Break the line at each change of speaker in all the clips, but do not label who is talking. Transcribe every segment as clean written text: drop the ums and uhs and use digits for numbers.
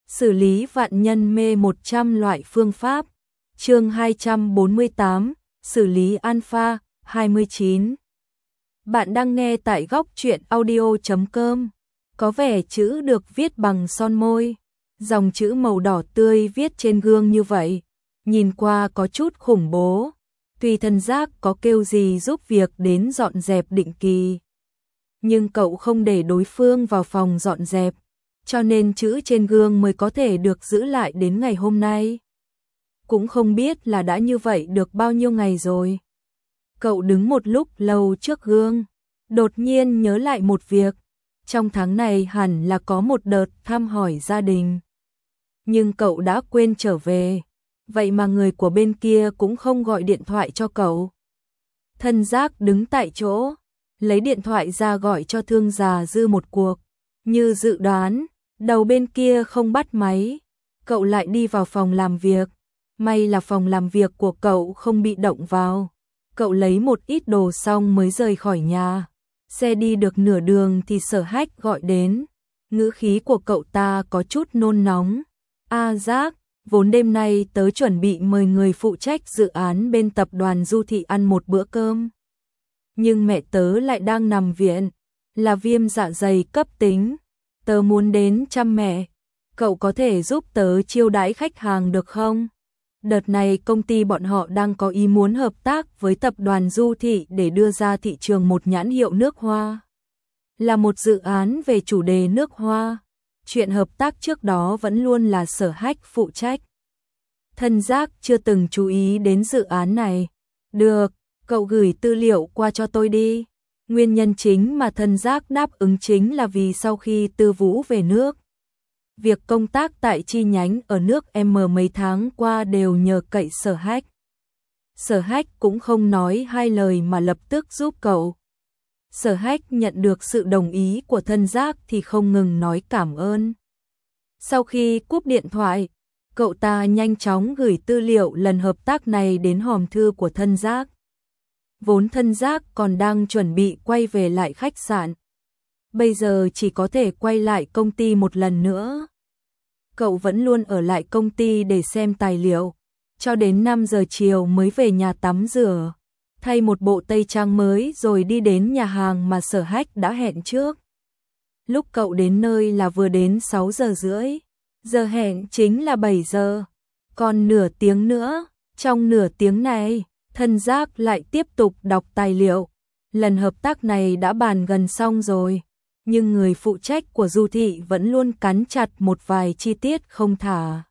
Xử lý vạn nhân mê 100 loại phương pháp. Chương 248, xử lý alpha 29. Bạn đang nghe tại góc truyện audio.com. Có vẻ chữ được viết bằng son môi, dòng chữ màu đỏ tươi viết trên gương như vậy, nhìn qua có chút khủng bố. Tuy thân giác có kêu gì giúp việc đến dọn dẹp định kỳ, nhưng cậu không để đối phương vào phòng dọn dẹp, cho nên chữ trên gương mới có thể được giữ lại đến ngày hôm nay. Cũng không biết là đã như vậy được bao nhiêu ngày rồi. Cậu đứng một lúc lâu trước gương, đột nhiên nhớ lại một việc. Trong tháng này hẳn là có một đợt thăm hỏi gia đình, nhưng cậu đã quên trở về. Vậy mà người của bên kia cũng không gọi điện thoại cho cậu. Thân giác đứng tại chỗ, lấy điện thoại ra gọi cho Thương Già Dư một cuộc. Như dự đoán, đầu bên kia không bắt máy. Cậu lại đi vào phòng làm việc. May là phòng làm việc của cậu không bị động vào. Cậu lấy một ít đồ xong mới rời khỏi nhà. Xe đi được nửa đường thì Sở Hách gọi đến. Ngữ khí của cậu ta có chút nôn nóng. Giác, vốn đêm nay tớ chuẩn bị mời người phụ trách dự án bên tập đoàn Du Thị ăn một bữa cơm. Nhưng mẹ tớ lại đang nằm viện, là viêm dạ dày cấp tính. Tớ muốn đến chăm mẹ. Cậu có thể giúp tớ chiêu đãi khách hàng được không? Đợt này công ty bọn họ đang có ý muốn hợp tác với tập đoàn Du Thị để đưa ra thị trường một nhãn hiệu nước hoa. Là một dự án về chủ đề nước hoa. Chuyện hợp tác trước đó vẫn luôn là Sở Hách phụ trách. Thân giác chưa từng chú ý đến dự án này. Được, cậu gửi tư liệu qua cho tôi đi. Nguyên nhân chính mà thân giác đáp ứng chính là vì sau khi Tư Vũ về nước, việc công tác tại chi nhánh ở nước M mấy tháng qua đều nhờ cậy Sở Hách. Sở Hách cũng không nói hai lời mà lập tức giúp cậu. Sở Hách nhận được sự đồng ý của thân giác thì không ngừng nói cảm ơn. Sau khi cúp điện thoại, cậu ta nhanh chóng gửi tư liệu lần hợp tác này đến hòm thư của thân giác. Vốn thân giác còn đang chuẩn bị quay về lại khách sạn. Bây giờ chỉ có thể quay lại công ty một lần nữa. Cậu vẫn luôn ở lại công ty để xem tài liệu, cho đến 5 giờ chiều mới về nhà tắm rửa, thay một bộ tây trang mới rồi đi đến nhà hàng mà Sở Hách đã hẹn trước. Lúc cậu đến nơi là vừa đến 6 giờ rưỡi, giờ hẹn chính là 7 giờ. Còn nửa tiếng nữa, trong nửa tiếng này, thân giác lại tiếp tục đọc tài liệu. Lần hợp tác này đã bàn gần xong rồi, nhưng người phụ trách của Du Thị vẫn luôn cắn chặt một vài chi tiết không thả.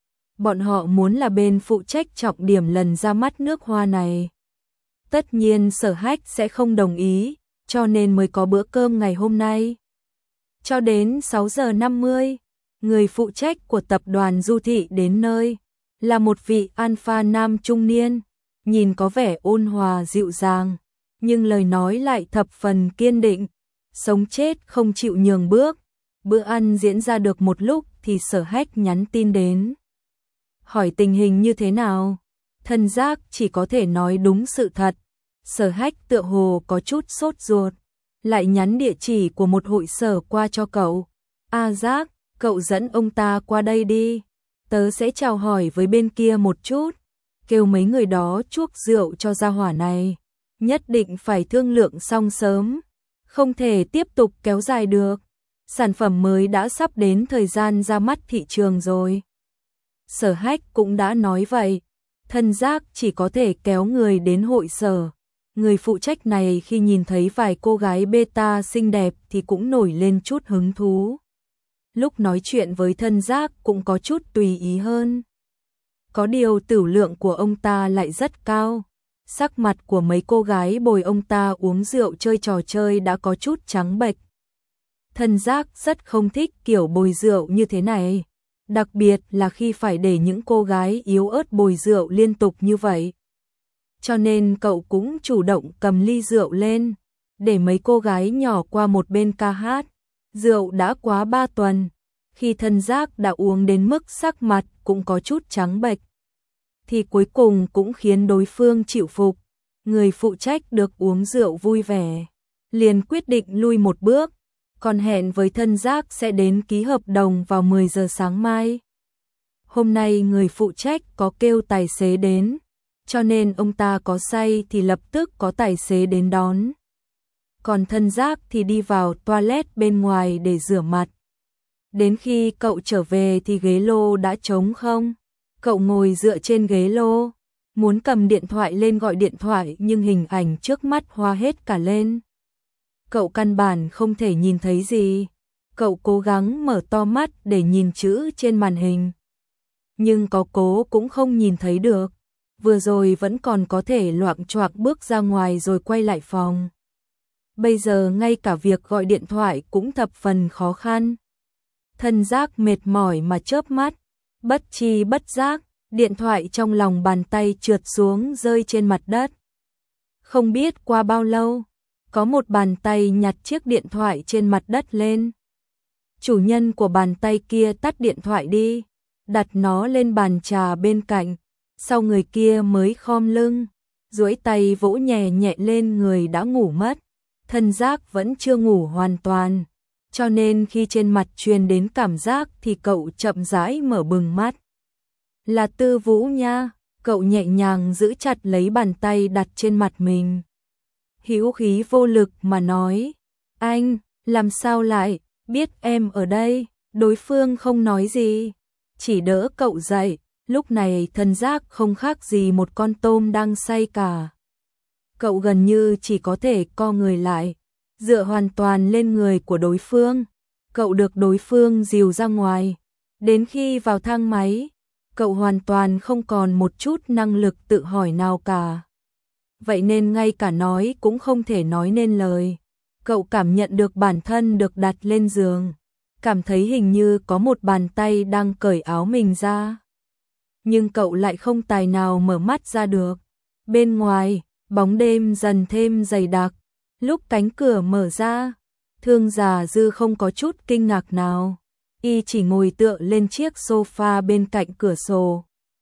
Bọn họ muốn là bên phụ trách trọng điểm lần ra mắt nước hoa này. Tất nhiên Sở Hách sẽ không đồng ý, cho nên mới có bữa cơm ngày hôm nay. Cho đến 6 giờ 50, người phụ trách của tập đoàn Du Thị đến nơi, là một vị alpha nam trung niên, nhìn có vẻ ôn hòa dịu dàng, nhưng lời nói lại thập phần kiên định, sống chết không chịu nhường bước. Bữa ăn diễn ra được một lúc thì Sở Hách nhắn tin đến. Hỏi tình hình như thế nào? Thân giác chỉ có thể nói đúng sự thật. Sở Hách tựa hồ có chút sốt ruột, lại nhắn địa chỉ của một hội sở qua cho cậu. Giác, cậu dẫn ông ta qua đây đi. Tớ sẽ chào hỏi với bên kia một chút. Kêu mấy người đó chuốc rượu cho gia hỏa này. Nhất định phải thương lượng xong sớm. Không thể tiếp tục kéo dài được. Sản phẩm mới đã sắp đến thời gian ra mắt thị trường rồi. Sở Hách cũng đã nói vậy. Thân giác chỉ có thể kéo người đến hội sở. Người phụ trách này khi nhìn thấy vài cô gái beta xinh đẹp thì cũng nổi lên chút hứng thú. Lúc nói chuyện với thân giác cũng có chút tùy ý hơn. Có điều tửu lượng của ông ta lại rất cao. Sắc mặt của mấy cô gái bồi ông ta uống rượu chơi trò chơi đã có chút trắng bệch. Thân giác rất không thích kiểu bồi rượu như thế này. Đặc biệt là khi phải để những cô gái yếu ớt bồi rượu liên tục như vậy. Cho nên cậu cũng chủ động cầm ly rượu lên, để mấy cô gái nhỏ qua một bên ca hát. Rượu đã quá 3 tuần, khi thân giác đã uống đến mức sắc mặt cũng có chút trắng bệch, thì cuối cùng cũng khiến đối phương chịu phục. Người phụ trách được uống rượu vui vẻ, liền quyết định lui một bước. còn hẹn với thân giác sẽ đến ký hợp đồng vào 10 giờ sáng mai. Hôm nay người phụ trách có kêu tài xế đến, cho nên ông ta có say thì lập tức có tài xế đến đón. Còn thân giác thì đi vào toilet bên ngoài để rửa mặt. Đến khi cậu trở về thì ghế lô đã trống không. Cậu ngồi dựa trên ghế lô, muốn cầm điện thoại lên gọi điện thoại nhưng hình ảnh trước mắt hoa hết cả lên. Cậu căn bản không thể nhìn thấy gì. Cậu cố gắng mở to mắt để nhìn chữ trên màn hình. Nhưng có cố cũng không nhìn thấy được. Vừa rồi vẫn còn có thể loạng choạng bước ra ngoài rồi quay lại phòng. Bây giờ ngay cả việc gọi điện thoại cũng thập phần khó khăn. Thân giác mệt mỏi mà chớp mắt, bất tri bất giác, điện thoại trong lòng bàn tay trượt xuống rơi trên mặt đất. Không biết qua bao lâu, có một bàn tay nhặt chiếc điện thoại trên mặt đất lên. Chủ nhân của bàn tay kia tắt điện thoại đi, đặt nó lên bàn trà bên cạnh, sau người kia mới khom lưng, duỗi tay vỗ nhẹ nhẹ lên người đã ngủ mất. Thân giác vẫn chưa ngủ hoàn toàn, cho nên khi trên mặt truyền đến cảm giác thì cậu chậm rãi mở bừng mắt. Là Tư Vũ nha, cậu nhẹ nhàng giữ chặt lấy bàn tay đặt trên mặt mình. Hữu khí vô lực mà nói, anh, làm sao lại, biết em ở đây, đối phương không nói gì, chỉ đỡ cậu dậy, lúc này thân giác không khác gì một con tôm đang say cả. Cậu gần như chỉ có thể co người lại, dựa hoàn toàn lên người của đối phương. Cậu được đối phương dìu ra ngoài. Đến khi vào thang máy, cậu hoàn toàn không còn một chút năng lực tự hỏi nào cả. Vậy nên ngay cả nói cũng không thể nói nên lời. Cậu cảm nhận được bản thân được đặt lên giường, cảm thấy hình như có một bàn tay đang cởi áo mình ra. Nhưng cậu lại không tài nào mở mắt ra được. Bên ngoài, bóng đêm dần thêm dày đặc. Lúc cánh cửa mở ra, Thương Già Dư không có chút kinh ngạc nào. Y chỉ ngồi tựa lên chiếc sofa bên cạnh cửa sổ.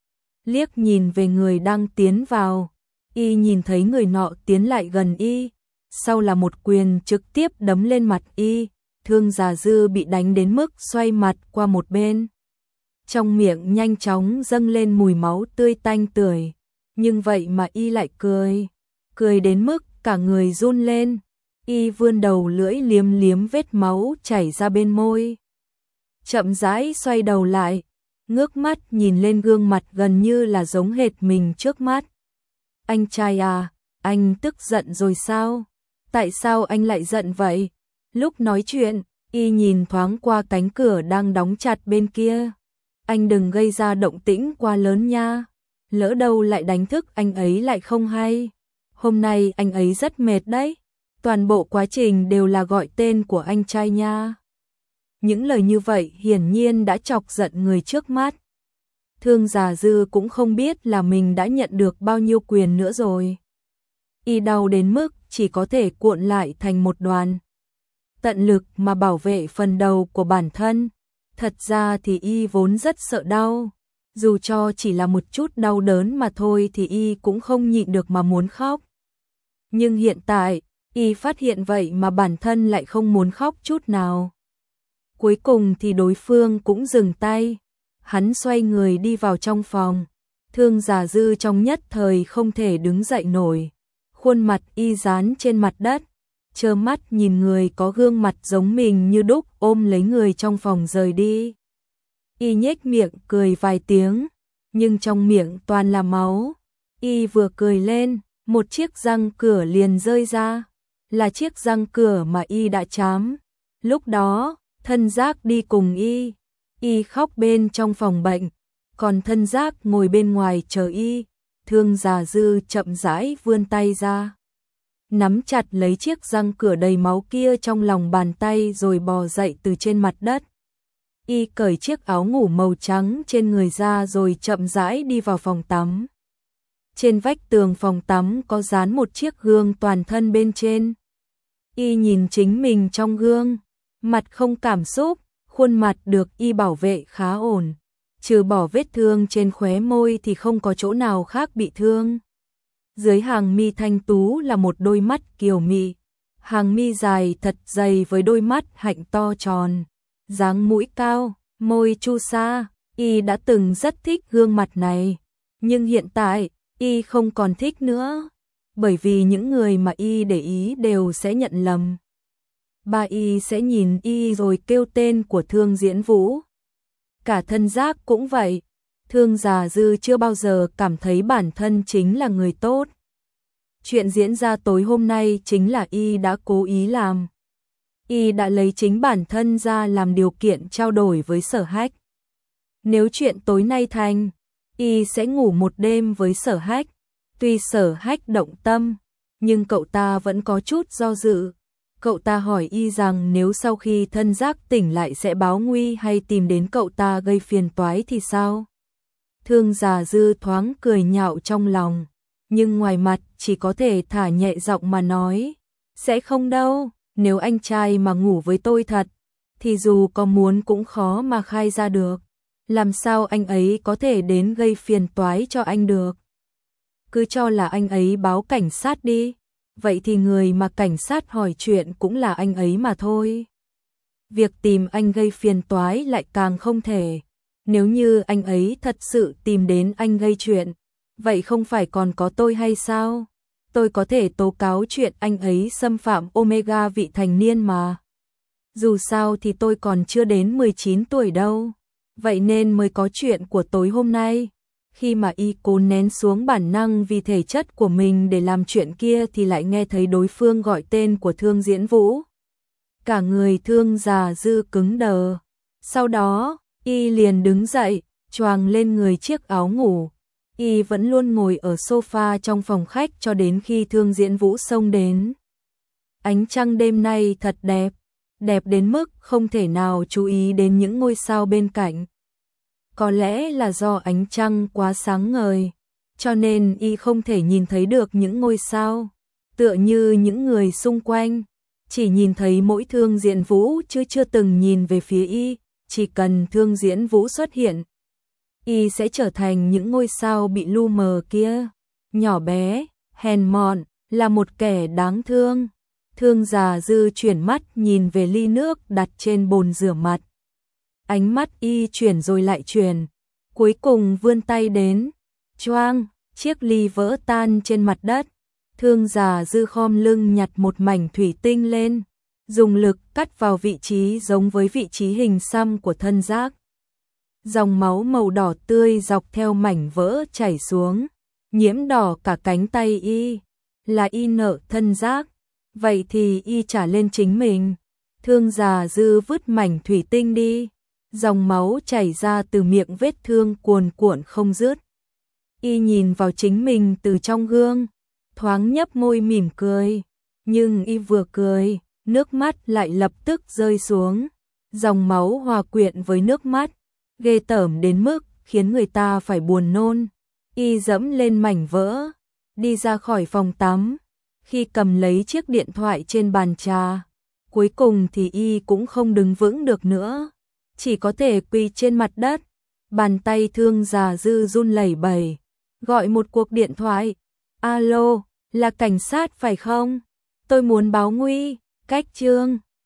Liếc nhìn về người đang tiến vào. Y nhìn thấy người nọ tiến lại gần Y. Sau là một quyền trực tiếp đấm lên mặt Y. Thương Già Dư bị đánh đến mức xoay mặt qua một bên. Trong miệng nhanh chóng dâng lên mùi máu tươi tanh tưởi. Nhưng vậy mà Y lại cười. Cười đến mức cả người run lên. Y vươn đầu lưỡi liếm liếm vết máu chảy ra bên môi. Chậm rãi xoay đầu lại, ngước mắt nhìn lên gương mặt gần như là giống hệt mình trước mắt. Anh trai à, anh tức giận rồi sao? Tại sao anh lại giận vậy? Lúc nói chuyện, Y nhìn thoáng qua cánh cửa đang đóng chặt bên kia. Anh đừng gây ra động tĩnh quá lớn nha. Lỡ đâu lại đánh thức anh ấy lại không hay. Hôm nay anh ấy rất mệt đấy. Toàn bộ quá trình đều là gọi tên của anh trai nha. Những lời như vậy hiển nhiên đã chọc giận người trước mắt. Thương Già Dư cũng không biết là mình đã nhận được bao nhiêu quyền nữa rồi. Y đau đến mức chỉ có thể cuộn lại thành một đoàn. Tận lực mà bảo vệ phần đầu của bản thân. Thật ra thì Y vốn rất sợ đau. Dù cho chỉ là một chút đau đớn mà thôi thì Y cũng không nhịn được mà muốn khóc. Nhưng hiện tại, Y phát hiện vậy mà bản thân lại không muốn khóc chút nào. Cuối cùng thì đối phương cũng dừng tay. Hắn xoay người đi vào trong phòng. Thương Già Dư trong nhất thời không thể đứng dậy nổi. Khuôn mặt Y dán trên mặt đất. Trơ mắt nhìn người có gương mặt giống mình như đúc ôm lấy người trong phòng rời đi. Y nhếch miệng cười vài tiếng. Nhưng trong miệng toàn là máu. Y vừa cười lên, một chiếc răng cửa liền rơi ra. Là chiếc răng cửa mà Y đã chám. Lúc đó, thân giác đi cùng Y. Y khóc bên trong phòng bệnh. Còn thân giác ngồi bên ngoài chờ Y. Thương Già Dư chậm rãi vươn tay ra. Nắm chặt lấy chiếc răng cửa đầy máu kia trong lòng bàn tay rồi bò dậy từ trên mặt đất. Y cởi chiếc áo ngủ màu trắng trên người ra rồi chậm rãi đi vào phòng tắm. Trên vách tường phòng tắm có dán một chiếc gương toàn thân bên trên. Y nhìn chính mình trong gương, mặt không cảm xúc, khuôn mặt được Y bảo vệ khá ổn. Trừ bỏ vết thương trên khóe môi thì không có chỗ nào khác bị thương. Dưới hàng mi thanh tú là một đôi mắt kiều mị, hàng mi dài thật dày với đôi mắt hạnh to tròn, dáng mũi cao, môi chu sa. Y đã từng rất thích gương mặt này, nhưng hiện tại, Y không còn thích nữa, bởi vì những người mà Y để ý đều sẽ nhận lầm. Ba Y sẽ nhìn Y rồi kêu tên của Thương Diễn Vũ. Cả Thân Giác cũng vậy, Thương Già Dư chưa bao giờ cảm thấy bản thân chính là người tốt. Chuyện diễn ra tối hôm nay chính là Y đã cố ý làm. Y đã lấy chính bản thân ra làm điều kiện trao đổi với Sở Hách. Nếu chuyện tối nay thành, Y sẽ ngủ một đêm với Sở Hách. Tuy Sở Hách động tâm, nhưng cậu ta vẫn có chút do dự. Cậu ta hỏi Y rằng nếu sau khi Thân Giác tỉnh lại sẽ báo nguy hay tìm đến cậu ta gây phiền toái thì sao? Thương Già Dư thoáng cười nhạo trong lòng, nhưng ngoài mặt chỉ có thể thả nhẹ giọng mà nói, sẽ không đâu, nếu anh trai mà ngủ với tôi thật, thì dù có muốn cũng khó mà khai ra được. Làm sao anh ấy có thể đến gây phiền toái cho anh được? Cứ cho là anh ấy báo cảnh sát đi, vậy thì người mà cảnh sát hỏi chuyện cũng là anh ấy mà thôi. Việc tìm anh gây phiền toái lại càng không thể. Nếu như anh ấy thật sự tìm đến anh gây chuyện, vậy không phải còn có tôi hay sao? Tôi có thể tố cáo chuyện anh ấy xâm phạm Omega vị thành niên mà. Dù sao thì tôi còn chưa đến 19 tuổi đâu. Vậy nên mới có chuyện của tối hôm nay. Khi mà Y cố nén xuống bản năng vì thể chất của mình để làm chuyện kia thì lại nghe thấy đối phương gọi tên của Thương Diễn Vũ. Cả người Thương Già Dư cứng đờ. Sau đó, Y liền đứng dậy, choàng lên người chiếc áo ngủ. Y vẫn luôn ngồi ở sofa trong phòng khách cho đến khi Thương Diễn Vũ xông đến. Ánh trăng đêm nay thật đẹp, đẹp đến mức không thể nào chú ý đến những ngôi sao bên cạnh. Có lẽ là do ánh trăng quá sáng ngời, cho nên Y không thể nhìn thấy được những ngôi sao, tựa như những người xung quanh, chỉ nhìn thấy mỗi Thương Diễn Vũ chứ chưa từng nhìn về phía Y. Chỉ cần Thương Diễn Vũ xuất hiện, Y sẽ trở thành những ngôi sao bị lu mờ kia, nhỏ bé, hèn mọn, là một kẻ đáng thương. Thương Già Dư chuyển mắt nhìn về ly nước đặt trên bồn rửa mặt. Ánh mắt Y chuyển rồi lại chuyển, cuối cùng vươn tay đến, choang, chiếc ly vỡ tan trên mặt đất. Thương Già Dư khom lưng nhặt một mảnh thủy tinh lên, dùng lực cắt vào vị trí giống với vị trí hình xăm của Thân Giác. Dòng máu màu đỏ tươi dọc theo mảnh vỡ chảy xuống, nhiễm đỏ cả cánh tay Y. Là Y nợ Thân Giác, vậy thì Y trả lên chính mình. Thương Già Dư vứt mảnh thủy tinh đi, dòng máu chảy ra từ miệng vết thương cuồn cuộn không dứt. Y nhìn vào chính mình từ trong gương, thoáng nhấp môi mỉm cười, nhưng Y vừa cười, nước mắt lại lập tức rơi xuống, dòng máu hòa quyện với nước mắt, ghê tởm đến mức khiến người ta phải buồn nôn. Y dẫm lên mảnh vỡ, đi ra khỏi phòng tắm, khi cầm lấy chiếc điện thoại trên bàn trà, cuối cùng thì Y cũng không đứng vững được nữa, chỉ có thể quỳ trên mặt đất. Bàn tay Thương Già Dư run lẩy bẩy, gọi một cuộc điện thoại. Alo, là cảnh sát phải không? Tôi muốn báo nguy. Cách Trương